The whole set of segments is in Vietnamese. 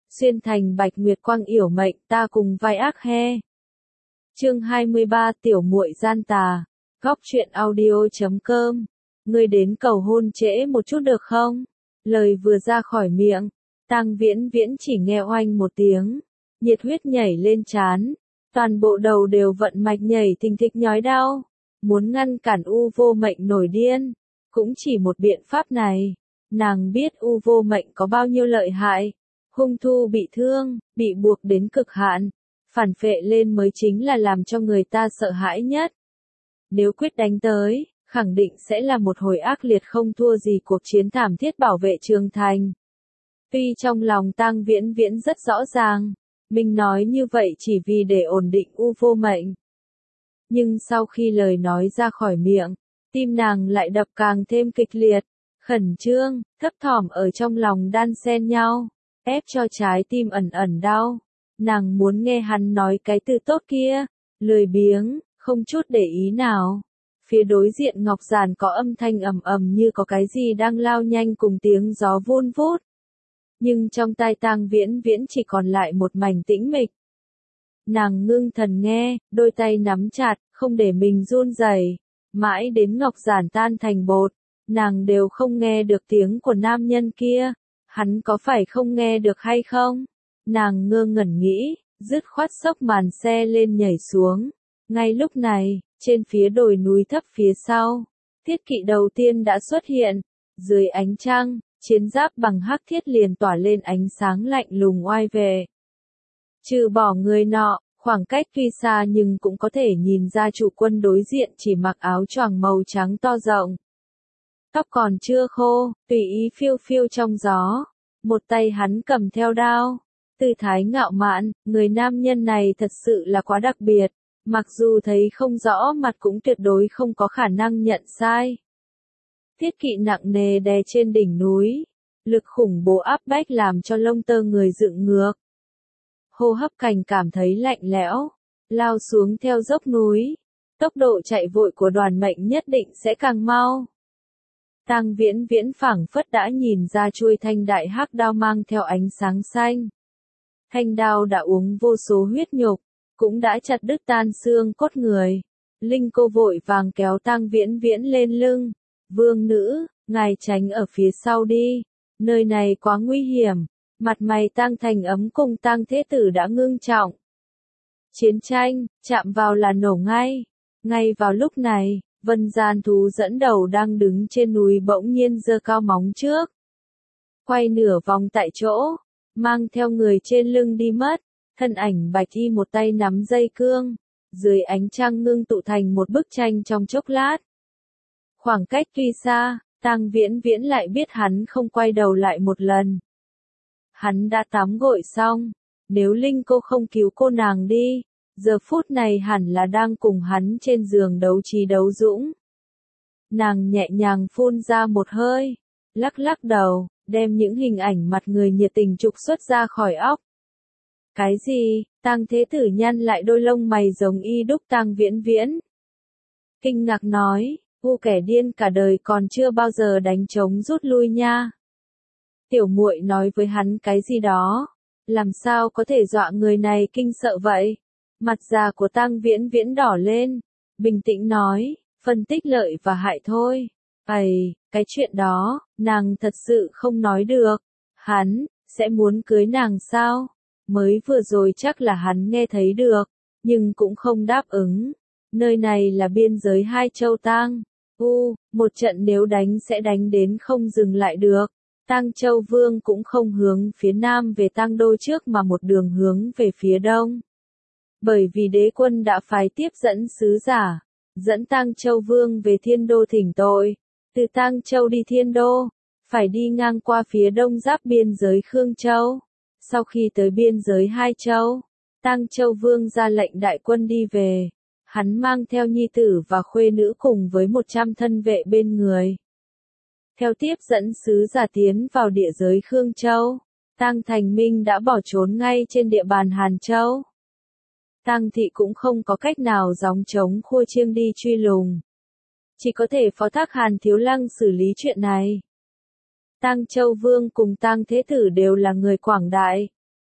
xuyên thành bạch nguyệt quang yểu mệnh ta cùng vai ác he. Chương 23 Tiểu muội gian tà. Góc truyện audio.com. Ngươi đến cầu hôn trễ một chút được không? Lời vừa ra khỏi miệng, Tang Viễn Viễn chỉ nghe oanh một tiếng, nhiệt huyết nhảy lên trán, toàn bộ đầu đều vận mạch nhảy thình thịch nhói đau, muốn ngăn cản U Vô Mệnh nổi điên, cũng chỉ một biện pháp này. Nàng biết U Vô Mệnh có bao nhiêu lợi hại, hung thu bị thương, bị buộc đến cực hạn, phản phệ lên mới chính là làm cho người ta sợ hãi nhất. Nếu quyết đánh tới, khẳng định sẽ là một hồi ác liệt không thua gì cuộc chiến thảm thiết bảo vệ Trường Thành. Tuy trong lòng Tang Viễn Viễn rất rõ ràng, mình nói như vậy chỉ vì để ổn định U Vô Mệnh. Nhưng sau khi lời nói ra khỏi miệng, tim nàng lại đập càng thêm kịch liệt, khẩn trương, thấp thỏm ở trong lòng đan xen nhau, ép cho trái tim ẩn ẩn đau. Nàng muốn nghe hắn nói cái từ tốt kia, lười biếng, không chút để ý nào. Phía đối diện Ngọc Giản có âm thanh ầm ầm như có cái gì đang lao nhanh cùng tiếng gió vun vút. Nhưng trong tai Tang Viễn Viễn chỉ còn lại một mảnh tĩnh mịch. Nàng ngưng thần nghe, đôi tay nắm chặt, không để mình run rẩy. Mãi đến Ngọc Giản tan thành bột, nàng đều không nghe được tiếng của nam nhân kia. Hắn có phải không nghe được hay không? Nàng ngơ ngẩn nghĩ, dứt khoát xốc màn xe lên nhảy xuống. Ngay lúc này, trên phía đồi núi thấp phía sau, thiết kỵ đầu tiên đã xuất hiện. Dưới ánh trăng, chiến giáp bằng hắc thiết liền tỏa lên ánh sáng lạnh lùng oai vệ. Trừ bỏ người nọ, khoảng cách tuy xa nhưng cũng có thể nhìn ra chủ quân đối diện chỉ mặc áo choàng màu trắng to rộng. Tóc còn chưa khô, tùy ý phiêu phiêu trong gió. Một tay hắn cầm theo đao. Tư thái ngạo mạn, người nam nhân này thật sự là quá đặc biệt. Mặc dù thấy không rõ mặt cũng tuyệt đối không có khả năng nhận sai. Thiết kỵ nặng nề đè trên đỉnh núi. Lực khủng bố áp bách làm cho lông tơ người dựng ngược. Hô hấp cảnh cảm thấy lạnh lẽo. Lao xuống theo dốc núi. Tốc độ chạy vội của Đoàn Mệnh nhất định sẽ càng mau. Tang Viễn Viễn phảng phất đã nhìn ra chuôi thanh đại hắc đao mang theo ánh sáng xanh. Thanh đao đã uống vô số huyết nhục, cũng đã chặt đứt tan xương cốt người. Linh cô vội vàng kéo Tang Viễn Viễn lên lưng. Vương nữ, ngài tránh ở phía sau đi. Nơi này quá nguy hiểm. Mặt mày Tang Thành Ấm cùng Tang Thế Tử đã ngưng trọng. Chiến tranh, chạm vào là nổ ngay. Ngay vào lúc này, Vân Gian Thú dẫn đầu đang đứng trên núi bỗng nhiên giơ cao móng trước. Quay nửa vòng tại chỗ, mang theo người trên lưng đi mất, thân ảnh bạch y một tay nắm dây cương, dưới ánh trăng ngưng tụ thành một bức tranh trong chốc lát. Khoảng cách tuy xa, Tang Viễn Viễn lại biết hắn không quay đầu lại một lần. Hắn đã tắm gội xong, nếu Linh cô không cứu cô nàng đi, giờ phút này hẳn là đang cùng hắn trên giường đấu trí đấu dũng. Nàng nhẹ nhàng phun ra một hơi, lắc lắc đầu, đem những hình ảnh mặt người nhiệt tình trục xuất ra khỏi óc. Cái gì? Tang Thế Tử nhăn lại đôi lông mày giống y đúc Tang Viễn Viễn. Kinh ngạc nói, U kẻ điên cả đời còn chưa bao giờ đánh trống rút lui nha. Tiểu muội nói với hắn cái gì đó, làm sao có thể dọa người này kinh sợ vậy? Mặt già của Tang Viễn Viễn đỏ lên, bình tĩnh nói, phân tích lợi và hại thôi. Cái chuyện đó, nàng thật sự không nói được. Hắn, sẽ muốn cưới nàng sao? Mới vừa rồi chắc là hắn nghe thấy được, nhưng cũng không đáp ứng. Nơi này là biên giới hai châu Tang. Một trận nếu đánh sẽ đánh đến không dừng lại được. Tang Châu Vương cũng không hướng phía nam về Tang Đô trước mà một đường hướng về phía đông. Bởi vì đế quân đã phái tiếp dẫn sứ giả, dẫn Tang Châu Vương về Thiên Đô thỉnh tội. Từ Tang Châu đi Thiên Đô, phải đi ngang qua phía đông giáp biên giới Khương Châu. Sau khi tới biên giới hai châu, Tang Châu Vương ra lệnh đại quân đi về. Hắn mang theo nhi tử và khuê nữ cùng với 100 thân vệ bên người. Theo tiếp dẫn sứ giả tiến vào địa giới Khương Châu, Tang Thành Minh đã bỏ trốn ngay trên địa bàn Hàn Châu. Tang thị cũng không có cách nào gióng trống khua chiêng đi truy lùng. Chỉ có thể phó thác Hàn Thiếu Lăng xử lý chuyện này. Tang Châu Vương cùng Tang Thế Tử đều là người quảng đại.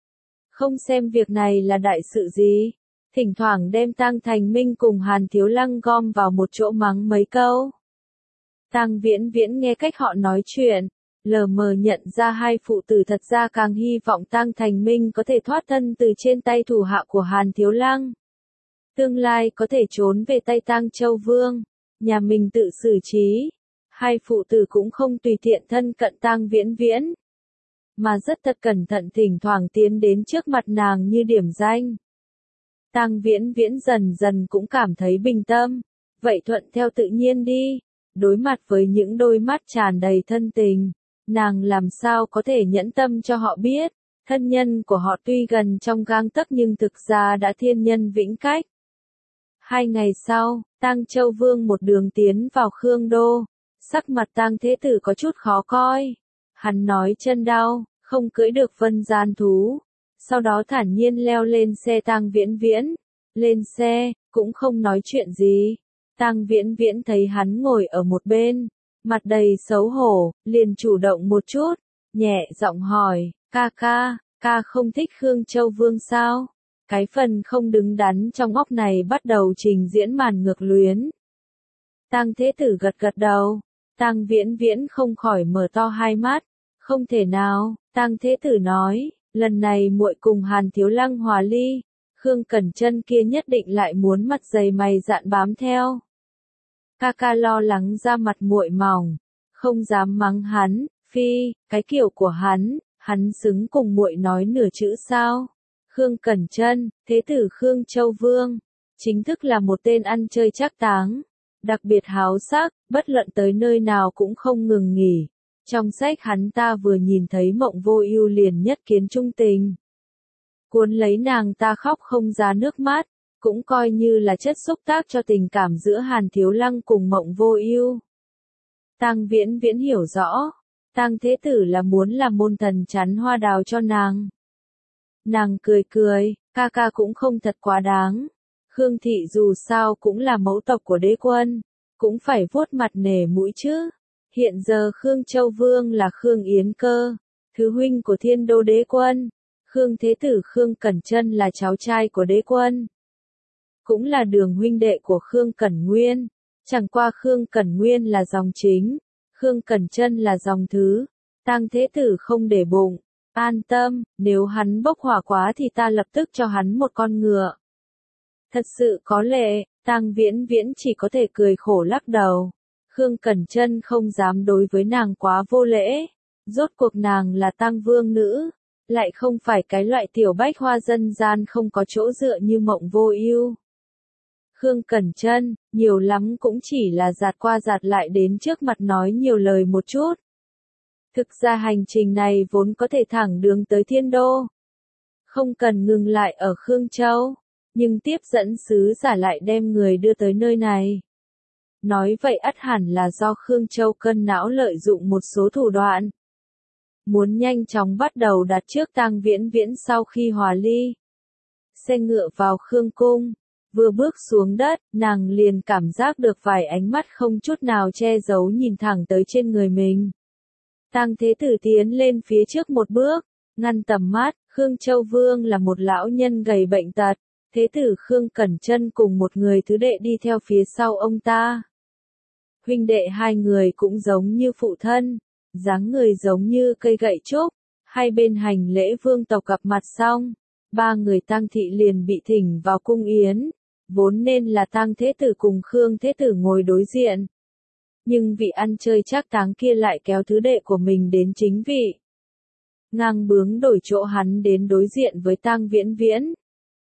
không xem việc này là đại sự gì. Thỉnh thoảng đem Tang Thành Minh cùng Hàn Thiếu Lăng gom vào một chỗ mắng mấy câu. Tang Viễn Viễn nghe cách họ nói chuyện, lờ mờ nhận ra hai phụ tử thật ra càng hy vọng Tang Thành Minh có thể thoát thân từ trên tay thủ hạ của Hàn Thiếu Lăng. Tương lai có thể trốn về tay Tang Châu Vương, nhà mình tự xử trí. Hai phụ tử cũng không tùy tiện thân cận Tang Viễn Viễn, mà rất thật cẩn thận thỉnh thoảng tiến đến trước mặt nàng như điểm danh. Tang Viễn Viễn dần dần cũng cảm thấy bình tâm, vậy thuận theo tự nhiên đi. Đối mặt với những đôi mắt tràn đầy thân tình, nàng làm sao có thể nhẫn tâm cho họ biết, thân nhân của họ tuy gần trong gang tấc nhưng thực ra đã thiên nhân vĩnh cách. 2 ngày sau, Tang Châu Vương một đường tiến vào Khương Đô, sắc mặt Tang Thế Tử có chút khó coi. Hắn nói chân đau, không cưỡi được vân gian thú. Sau đó thản nhiên leo lên xe Tang Viễn Viễn. Lên xe, cũng không nói chuyện gì. Tang Viễn Viễn thấy hắn ngồi ở một bên, mặt đầy xấu hổ, liền chủ động một chút, nhẹ giọng hỏi, ca không thích Khương Châu Vương sao? Cái phần không đứng đắn trong óc này bắt đầu trình diễn màn ngược luyến. Tang Thế Tử gật gật đầu, Tang Viễn Viễn không khỏi mở to hai mắt, không thể nào, Tang Thế Tử nói, lần này muội cùng Hàn Thiếu Lăng hòa ly, Khương Cẩn Chân kia nhất định lại muốn mặt dày mày dạn bám theo. Ca lo lắng ra mặt muội mỏng, không dám mắng hắn, phi, cái kiểu của hắn xứng cùng muội nói nửa chữ sao? Khương Cẩn Chân, Thế Tử Khương Châu Vương, chính thức là một tên ăn chơi trác táng, đặc biệt háo sắc, bất luận tới nơi nào cũng không ngừng nghỉ. Trong sách hắn ta vừa nhìn thấy Mộng Vô Ưu liền nhất kiến trung tình. Cuốn lấy nàng ta khóc không ra nước mắt, cũng coi như là chất xúc tác cho tình cảm giữa Hàn Thiếu Lăng cùng Mộng Vô Ưu. Tang Viễn Viễn hiểu rõ, Tang Thế Tử là muốn làm môn thần chắn hoa đào cho nàng. Nàng cười cười, ca cũng không thật quá đáng. Khương thị dù sao cũng là mẫu tộc của đế quân, cũng phải vuốt mặt nể mũi chứ. Hiện giờ Khương Châu Vương là Khương Yến Cơ, thứ huynh của Thiên Đô đế quân. Khương Thế Tử Khương Cẩn Chân là cháu trai của đế quân, cũng là đường huynh đệ của Khương Cẩn Nguyên. Chẳng qua Khương Cẩn Nguyên là dòng chính, Khương Cẩn Chân là dòng thứ. Tang Thế Tử không để bụng, an tâm, nếu hắn bốc hỏa quá thì ta lập tức cho hắn một con ngựa. Thật sự có lệ, Tang Viễn Viễn chỉ có thể cười khổ lắc đầu. Khương Cẩn Chân không dám đối với nàng quá vô lễ, rốt cuộc nàng là Tang Vương nữ, lại không phải cái loại tiểu bách hoa dân gian không có chỗ dựa như Mộng Vô Ưu. Khương Cẩn Chân, nhiều lắm cũng chỉ là giạt qua giạt lại đến trước mặt nói nhiều lời một chút. Thực ra hành trình này vốn có thể thẳng đường tới Thiên Đô, không cần ngừng lại ở Khương Châu, nhưng tiếp dẫn sứ giả lại đem người đưa tới nơi này. Nói vậy ắt hẳn là do Khương Châu cân não lợi dụng một số thủ đoạn, muốn nhanh chóng bắt đầu đặt trước Tang Viễn Viễn sau khi hòa ly. Xe ngựa vào Khương Cung, vừa bước xuống đất, nàng liền cảm giác được vài ánh mắt không chút nào che giấu nhìn thẳng tới trên người mình. Tang Thế Tử tiến lên phía trước một bước, ngăn tầm mắt. Khương Châu Vương là một lão nhân gầy bệnh tật, Thế Tử Khương Cẩn Chân cùng một người thứ đệ đi theo phía sau ông ta. Huynh đệ hai người cũng giống như phụ thân, dáng người giống như cây gậy trúc. Hai bên hành lễ vương tộc gặp mặt xong, ba người Tang thị liền bị thỉnh vào cung yến, vốn nên là Tang Thế Tử cùng Khương Thế Tử ngồi đối diện. Nhưng vị ăn chơi trác táng kia lại kéo thứ đệ của mình đến chính vị, ngang bướng đổi chỗ hắn đến đối diện với Tang Viễn Viễn.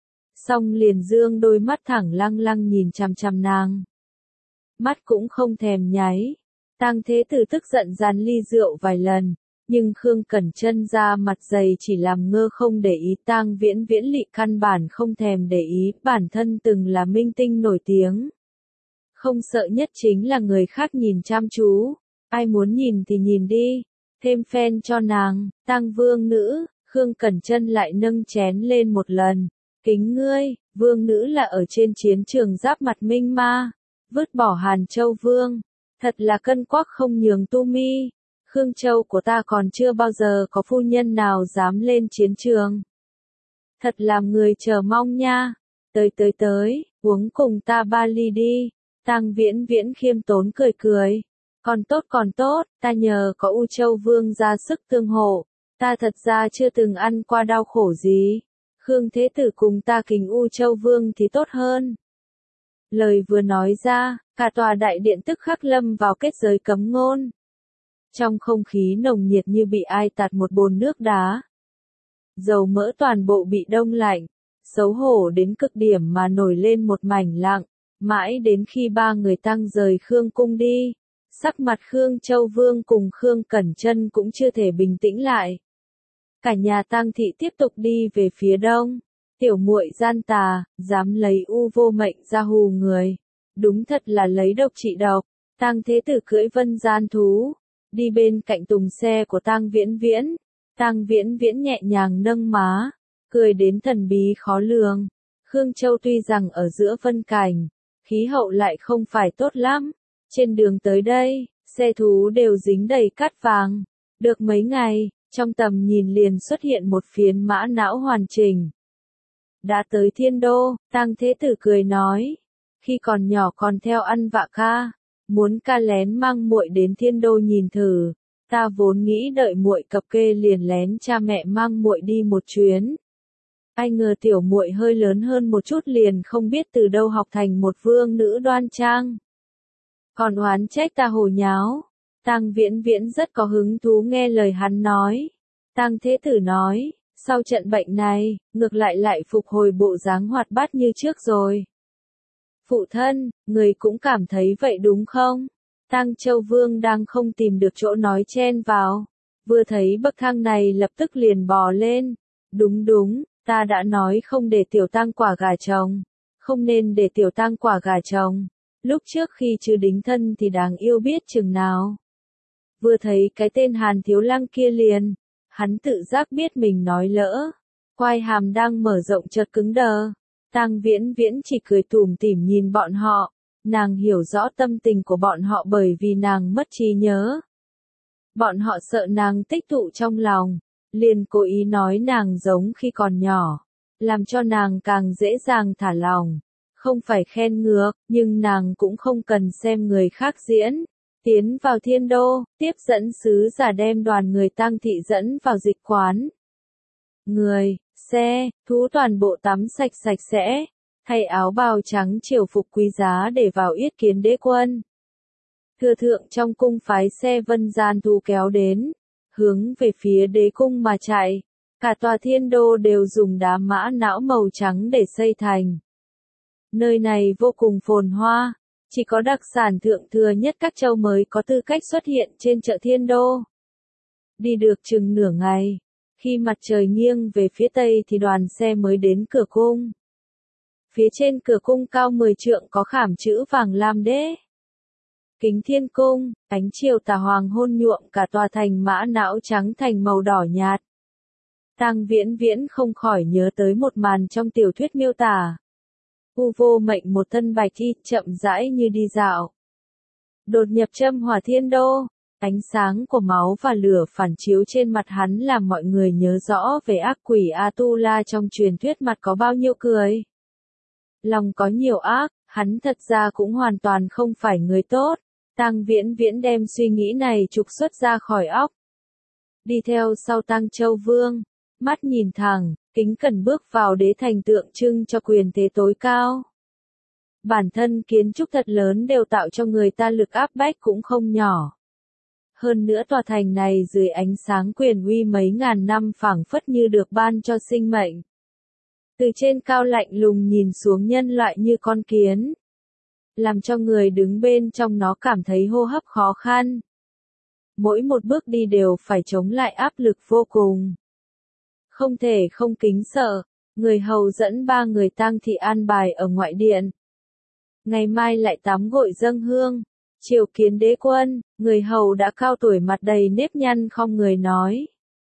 Xong liền dương đôi mắt thẳng lăng lăng nhìn chằm chằm nàng, mắt cũng không thèm nháy. Tang Thế Tử tức giận dàn ly rượu vài lần, nhưng Khương Cẩn Chân ra mặt dày chỉ làm ngơ không để ý. Tang Viễn Viễn lị căn bản không thèm để ý, bản thân từng là minh tinh nổi tiếng, không sợ nhất chính là người khác nhìn chăm chú, ai muốn nhìn thì nhìn đi, thêm phen cho nàng. Tang Vương nữ, Khương Cẩn Chân lại nâng chén lên một lần, kính ngươi, Vương nữ là ở trên chiến trường giáp mặt Minh Ma, vứt bỏ Hàn Châu Vương, thật là cân quắc không nhường tu mi. Khương Châu của ta còn chưa bao giờ có phu nhân nào dám lên chiến trường. Thật làm người chờ mong nha. Tới, uống cùng ta 3 ly đi. Tang Viễn Viễn khiêm tốn cười cười. Còn tốt, ta nhờ có U Châu Vương ra sức tương hộ. Ta thật ra chưa từng ăn qua đau khổ gì. Khương Thế Tử cùng ta kính U Châu Vương thì tốt hơn. Lời vừa nói ra, cả tòa đại điện tức khắc lâm vào kết giới cấm ngôn. Trong không khí nồng nhiệt như bị ai tạt một bồn nước đá. Dầu mỡ toàn bộ bị đông lạnh, xấu hổ đến cực điểm mà nổi lên một mảnh lặng, mãi đến khi ba người Tang rời Khương cung đi. Sắc mặt Khương Châu Vương cùng Khương Cẩn Chân cũng chưa thể bình tĩnh lại. Cả nhà Tang thị tiếp tục đi về phía đông. Tiểu muội gian tà, dám lấy U Vô Mệnh ra hù người. Đúng thật là lấy độc trị độc. Tang Thế Tử cưỡi vân gian thú, đi bên cạnh tùng xe của Tang Viễn Viễn. Tang Viễn Viễn nhẹ nhàng nâng má, cười đến thần bí khó lường. Khương Châu tuy rằng ở giữa vân cảnh, khí hậu lại không phải tốt lắm. Trên đường tới đây, xe thú đều dính đầy cát vàng. Được mấy ngày, trong tầm nhìn liền xuất hiện một phiến mã não hoàn chỉnh. Đã tới Thiên Đô, Tang Thế Tử cười nói, khi còn nhỏ còn theo ăn vạ ca, muốn ca lén mang muội đến Thiên Đô nhìn thử. Ta vốn nghĩ đợi muội cập kê liền lén cha mẹ mang muội đi một chuyến. Ai ngờ tiểu muội hơi lớn hơn một chút liền không biết từ đâu học thành một vương nữ đoan trang. Còn oán trách ta hồ nháo. Tang Viễn Viễn rất có hứng thú nghe lời hắn nói. Tang Thế Tử nói, sau trận bệnh này, ngược lại phục hồi bộ dáng hoạt bát như trước rồi. Phụ thân, người cũng cảm thấy vậy đúng không? Tang Châu Vương đang không tìm được chỗ nói chen vào. Vừa thấy bậc thang này lập tức liền bò lên. Đúng, ta đã nói không để tiểu tang quả gà chồng. Không nên để tiểu tang quả gà chồng. Lúc trước khi chưa đính thân thì đáng yêu biết chừng nào. Vừa thấy cái tên Hàn Thiếu Lăng kia liền, hắn tự giác biết mình nói lỡ. Quai hàm đang mở rộng chợt cứng đờ. Tang Viễn Viễn chỉ cười tủm tỉm nhìn bọn họ. Nàng hiểu rõ tâm tình của bọn họ bởi vì nàng mất trí nhớ. Bọn họ sợ nàng tích tụ trong lòng, liền cố ý nói nàng giống khi còn nhỏ, làm cho nàng càng dễ dàng thả lòng. Không phải khen ngược, nhưng nàng cũng không cần xem người khác diễn. Tiến vào Thiên Đô, tiếp dẫn sứ giả đem đoàn người Tang thị dẫn vào dịch quán. Người, xe, thú toàn bộ tắm sạch sẽ, thay áo bào trắng triều phục quý giá để vào yết kiến đế quân. Thừa thượng trong cung phái xe vân gian thú kéo đến, hướng về phía đế cung mà chạy. Cả tòa Thiên Đô đều dùng đá mã não màu trắng để xây thành. Nơi này vô cùng phồn hoa, chỉ có đặc sản thượng thừa nhất các châu mới có tư cách xuất hiện trên chợ Thiên Đô. Đi được chừng nửa ngày, khi mặt trời nghiêng về phía tây thì đoàn xe mới đến cửa cung. Phía trên cửa cung cao 10 trượng có khảm chữ vàng lam đế. Kính Thiên Cung, ánh chiều tà hoàng hôn nhuộm cả tòa thành mã não trắng thành màu đỏ nhạt. Tang Viễn Viễn không khỏi nhớ tới một màn trong tiểu thuyết miêu tả. U Vô Mệnh một thân bạch y chậm rãi như đi dạo. Đột nhập châm hỏa Thiên Đô, ánh sáng của máu và lửa phản chiếu trên mặt hắn làm mọi người nhớ rõ về ác quỷ Atula trong truyền thuyết mặt có bao nhiêu cười. Lòng có nhiều ác, hắn thật ra cũng hoàn toàn không phải người tốt. Tang Viễn Viễn đem suy nghĩ này trục xuất ra khỏi óc. Đi theo sau Tang Châu Vương, mắt nhìn thẳng, kính cẩn bước vào đế thành tượng trưng cho quyền thế tối cao. Bản thân kiến trúc thật lớn đều tạo cho người ta lực áp bách cũng không nhỏ. Hơn nữa tòa thành này dưới ánh sáng quyền uy mấy ngàn năm phảng phất như được ban cho sinh mệnh. Từ trên cao lạnh lùng nhìn xuống nhân loại như con kiến. Làm cho người đứng bên trong nó cảm thấy hô hấp khó khăn. Mỗi một bước đi đều phải chống lại áp lực vô cùng. Không thể không kính sợ, người hầu dẫn ba người Tang thị an bài ở ngoại điện. Ngày mai lại tắm gội dâng hương, triều kiến đế quân, người hầu đã cao tuổi mặt đầy nếp nhăn không người nói.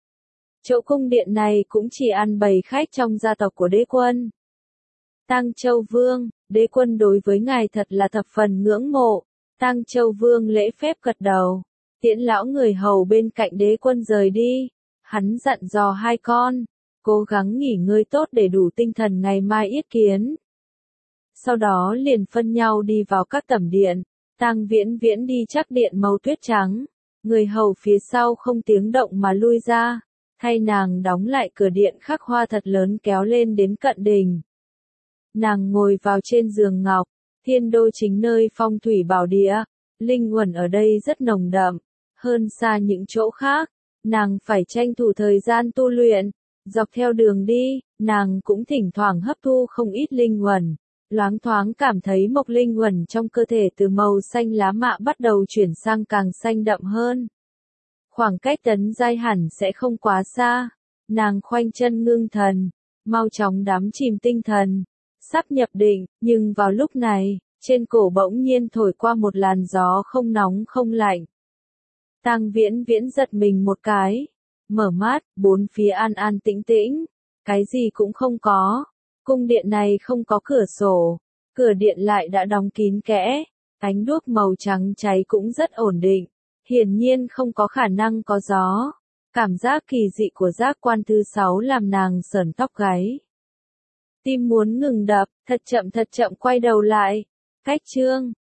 Chỗ cung điện này cũng chỉ ăn bầy khách trong gia tộc của đế quân. Tang Châu Vương, đế quân đối với ngài thật là thập phần ngưỡng mộ. Tang Châu Vương lễ phép gật đầu, tiễn lão người hầu bên cạnh đế quân rời đi. Hắn dặn dò hai con, cố gắng nghỉ ngơi tốt để đủ tinh thần ngày mai yết kiến. Sau đó liền phân nhau đi vào các tẩm điện, Tang Viễn Viễn đi chắc điện màu tuyết trắng, người hầu phía sau không tiếng động mà lui ra, thay nàng đóng lại cửa điện khắc hoa thật lớn kéo lên đến cận đình. Nàng ngồi vào trên giường ngọc, Thiên Đô chính nơi phong thủy bảo địa, linh uẩn ở đây rất nồng đậm, hơn xa những chỗ khác, nàng phải tranh thủ thời gian tu luyện, dọc theo đường đi, nàng cũng thỉnh thoảng hấp thu không ít linh uẩn, loáng thoáng cảm thấy mộc linh uẩn trong cơ thể từ màu xanh lá mạ bắt đầu chuyển sang càng xanh đậm hơn. Khoảng cách tấn giai hẳn sẽ không quá xa, nàng khoanh chân ngưng thần, mau chóng đắm chìm tinh thần, sắp nhập định, nhưng vào lúc này, trên cổ bỗng nhiên thổi qua một làn gió không nóng không lạnh. Tang Viễn Viễn giật mình một cái, mở mắt, bốn phía an an tĩnh tĩnh, cái gì cũng không có. Cung điện này không có cửa sổ, cửa điện lại đã đóng kín kẽ, ánh đuốc màu trắng cháy cũng rất ổn định, hiển nhiên không có khả năng có gió. Cảm giác kỳ dị của giác quan thứ 6 làm nàng sởn tóc gáy. Tim muốn ngừng đập, thật chậm quay đầu lại. Cách chương